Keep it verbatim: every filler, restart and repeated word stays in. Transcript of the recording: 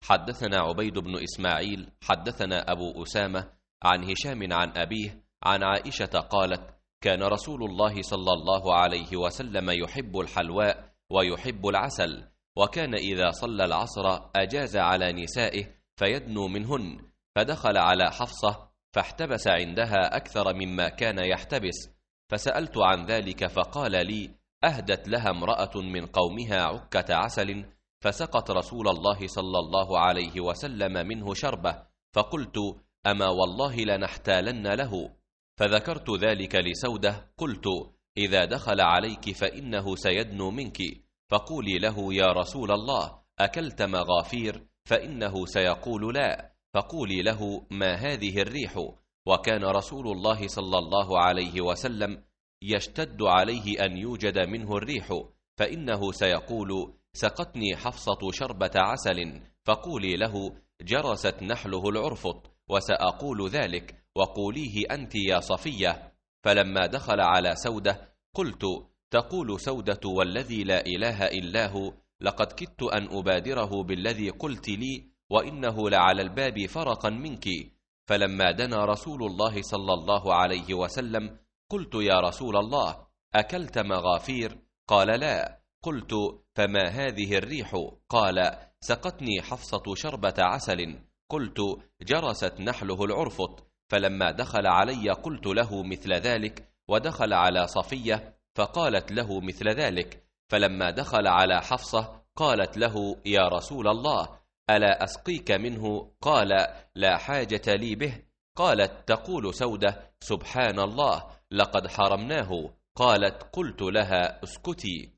حدثنا عبيد بن إسماعيل حدثنا أبو أسامة عن هشام عن أبيه عن عائشة قالت: كان رسول الله صلى الله عليه وسلم يحب الحلواء ويحب العسل، وكان إذا صلى العصر أجاز على نسائه فيدنو منهن، فدخل على حفصة فاحتبس عندها أكثر مما كان يحتبس، فسألت عن ذلك فقال لي: أهدت لها امرأة من قومها عكة عسل فسقت رسول الله صلى الله عليه وسلم منه شربة، فقلت: أما والله لنحتالن له. فذكرت ذلك لسودة، قلت: إذا دخل عليك فإنه سيدنو منك، فقولي له: يا رسول الله أكلت مغافير؟ فإنه سيقول لا، فقولي له: ما هذه الريح؟ وكان رسول الله صلى الله عليه وسلم يشتد عليه أن يوجد منه الريح، فإنه سيقول: سقتني حفصة شربة عسل، فقولي له: جرست نحله العرفط، وسأقول ذلك، وقوليه أنت يا صفية. فلما دخل على سودة قلت: تقول سودة والذي لا إله إلا هو لقد كدت أن أبادره بالذي قلت لي، وإنه لعلى الباب فرقا منك. فلما دنا رسول الله صلى الله عليه وسلم قلت: يا رسول الله أكلت مغافير؟ قال: لا. قلت: فما هذه الريح؟ قال: سقتني حفصة شربة عسل. قلت: جرست نحله العرفط. فلما دخل علي قلت له مثل ذلك، ودخل على صفية فقالت له مثل ذلك. فلما دخل على حفصة قالت له: يا رسول الله ألا أسقيك منه؟ قال: لا حاجة لي به. قالت: تقول سودة: سبحان الله لقد حرمناه. قالت: قلت لها: اسكتي.